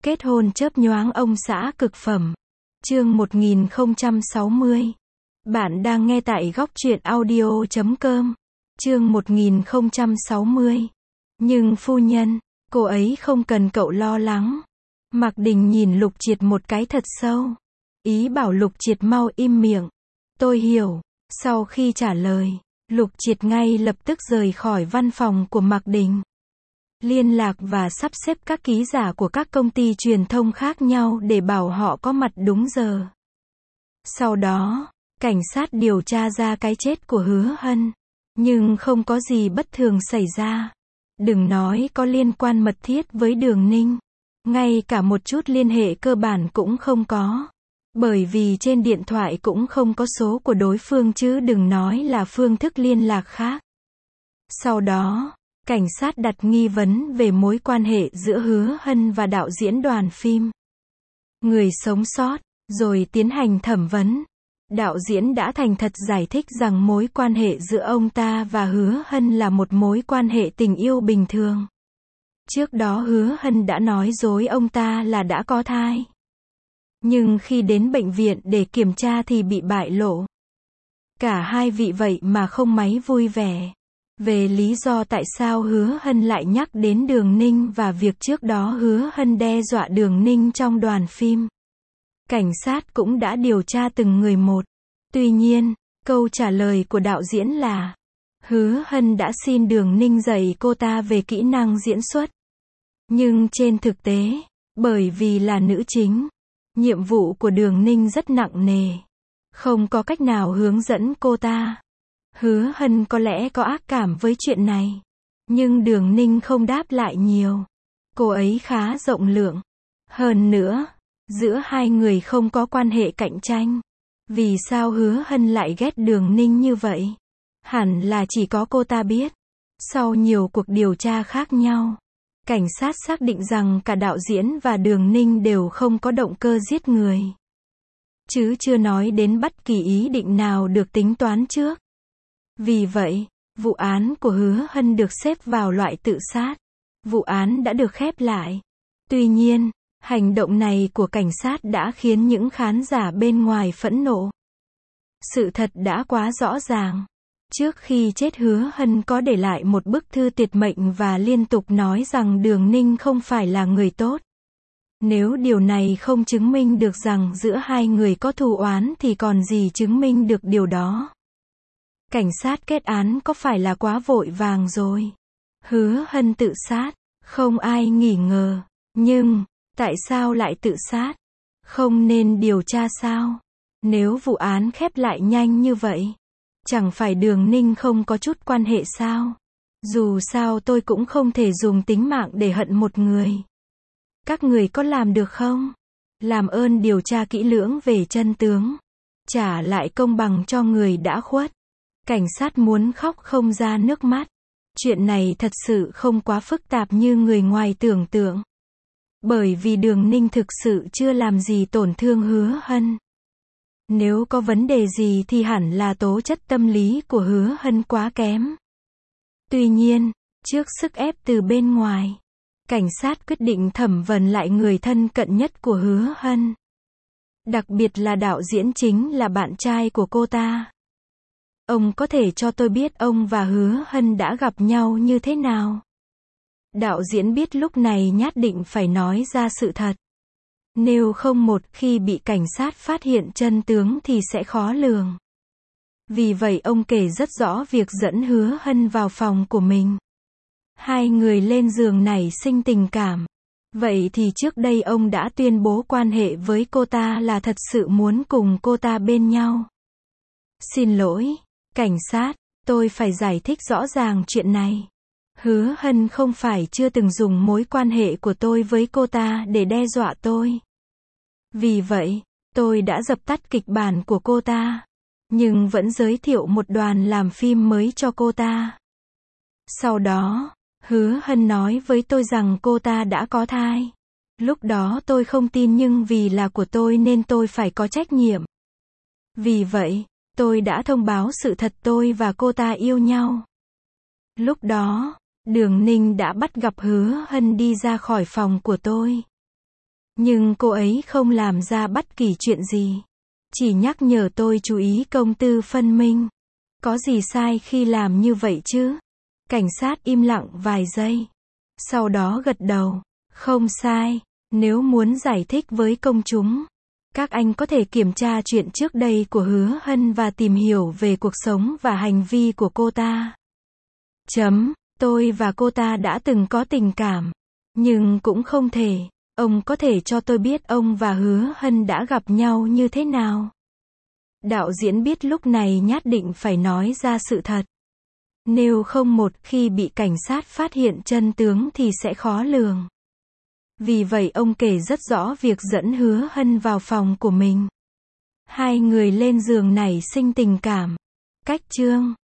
Kết hôn chớp nhoáng ông xã cực phẩm. Chương 1060. Bạn đang nghe tại góc truyện audio.com. Chương 1060. Nhưng phu nhân, cô ấy không cần cậu lo lắng. Mạc Đình nhìn Lục Triệt một cái thật sâu. Ý bảo Lục Triệt mau im miệng. Tôi hiểu. Sau khi trả lời, Lục Triệt ngay lập tức rời khỏi văn phòng của Mạc Đình. Liên lạc và sắp xếp các ký giả của các công ty truyền thông khác nhau để bảo họ có mặt đúng giờ. Sau đó, cảnh sát điều tra ra cái chết của Hứa Hân. Nhưng không có gì bất thường xảy ra. Đừng nói có liên quan mật thiết với Đường Ninh. Ngay cả một chút liên hệ cơ bản cũng không có. Bởi vì trên điện thoại cũng không có số của đối phương chứ đừng nói là phương thức liên lạc khác. Sau đó, cảnh sát đặt nghi vấn về mối quan hệ giữa Hứa Hân và đạo diễn đoàn phim Người Sống Sót, rồi tiến hành thẩm vấn. Đạo diễn đã thành thật giải thích rằng mối quan hệ giữa ông ta và Hứa Hân là một mối quan hệ tình yêu bình thường. Trước đó Hứa Hân đã nói dối ông ta là đã có thai. Nhưng khi đến bệnh viện để kiểm tra thì bị bại lộ. Cả hai vị vậy mà không mấy vui vẻ. Về lý do tại sao Hứa Hân lại nhắc đến Đường Ninh và việc trước đó Hứa Hân đe dọa Đường Ninh trong đoàn phim. Cảnh sát cũng đã điều tra từng người một. Tuy nhiên, câu trả lời của đạo diễn là Hứa Hân đã xin Đường Ninh dạy cô ta về kỹ năng diễn xuất. Nhưng trên thực tế, bởi vì là nữ chính, nhiệm vụ của Đường Ninh rất nặng nề. Không có cách nào hướng dẫn cô ta. Hứa Hân có lẽ có ác cảm với chuyện này. Nhưng Đường Ninh không đáp lại nhiều. Cô ấy khá rộng lượng. Hơn nữa, giữa hai người không có quan hệ cạnh tranh. Vì sao Hứa Hân lại ghét Đường Ninh như vậy? Hẳn là chỉ có cô ta biết. Sau nhiều cuộc điều tra khác nhau, cảnh sát xác định rằng cả đạo diễn và Đường Ninh đều không có động cơ giết người. Chứ chưa nói đến bất kỳ ý định nào được tính toán trước. Vì vậy, vụ án của Hứa Hân được xếp vào loại tự sát. Vụ án đã được khép lại. Tuy nhiên, hành động này của cảnh sát đã khiến những khán giả bên ngoài phẫn nộ. Sự thật đã quá rõ ràng. Trước khi chết Hứa Hân có để lại một bức thư tuyệt mệnh và liên tục nói rằng Đường Ninh không phải là người tốt. Nếu điều này không chứng minh được rằng giữa hai người có thù oán thì còn gì chứng minh được điều đó. Cảnh sát kết án có phải là quá vội vàng rồi? Hứa Hân tự sát, không ai nghi ngờ. Nhưng, tại sao lại tự sát? Không nên điều tra sao? Nếu vụ án khép lại nhanh như vậy, chẳng phải Đường Ninh không có chút quan hệ sao? Dù sao tôi cũng không thể dùng tính mạng để hận một người. Các người có làm được không? Làm ơn điều tra kỹ lưỡng về chân tướng. Trả lại công bằng cho người đã khuất. Cảnh sát muốn khóc không ra nước mắt. Chuyện này thật sự không quá phức tạp như người ngoài tưởng tượng. Bởi vì Đường Ninh thực sự chưa làm gì tổn thương Hứa Hân. Nếu có vấn đề gì thì hẳn là tố chất tâm lý của Hứa Hân quá kém. Tuy nhiên, trước sức ép từ bên ngoài, cảnh sát quyết định thẩm vấn lại người thân cận nhất của Hứa Hân. Đặc biệt là đạo diễn chính là bạn trai của cô ta. Ông có thể cho tôi biết ông và Hứa Hân đã gặp nhau như thế nào? Đạo diễn biết lúc này nhất định phải nói ra sự thật. Nếu không một khi bị cảnh sát phát hiện chân tướng thì sẽ khó lường. Vì vậy ông kể rất rõ việc dẫn Hứa Hân vào phòng của mình. Hai người lên giường nảy sinh tình cảm. Vậy thì trước đây ông đã tuyên bố quan hệ với cô ta là thật sự muốn cùng cô ta bên nhau. Xin lỗi, cảnh sát, tôi phải giải thích rõ ràng chuyện này. Hứa Hân không phải chưa từng dùng mối quan hệ của tôi với cô ta để đe dọa tôi. Vì vậy, tôi đã dập tắt kịch bản của cô ta. Nhưng vẫn giới thiệu một đoàn làm phim mới cho cô ta. Sau đó, Hứa Hân nói với tôi rằng cô ta đã có thai. Lúc đó tôi không tin nhưng vì là của tôi nên tôi phải có trách nhiệm. Vì vậy, tôi đã thông báo sự thật tôi và cô ta yêu nhau. Lúc đó, Đường Ninh đã bắt gặp Hứa Hân đi ra khỏi phòng của tôi. Nhưng cô ấy không làm ra bất kỳ chuyện gì. Chỉ nhắc nhở tôi chú ý công tư phân minh. Có gì sai khi làm như vậy chứ? Cảnh sát im lặng vài giây. Sau đó gật đầu. Không sai. Nếu muốn giải thích với công chúng, các anh có thể kiểm tra chuyện trước đây của Hứa Hân và tìm hiểu về cuộc sống và hành vi của cô ta. Tôi và cô ta đã từng có tình cảm. Nhưng cũng không thể. Ông có thể cho tôi biết ông và Hứa Hân đã gặp nhau như thế nào? Đạo diễn biết lúc này nhất định phải nói ra sự thật. Nếu không một khi bị cảnh sát phát hiện chân tướng thì sẽ khó lường. Vì vậy ông kể rất rõ việc dẫn Hứa Hân vào phòng của mình. Hai người lên giường nảy sinh tình cảm. Cách chương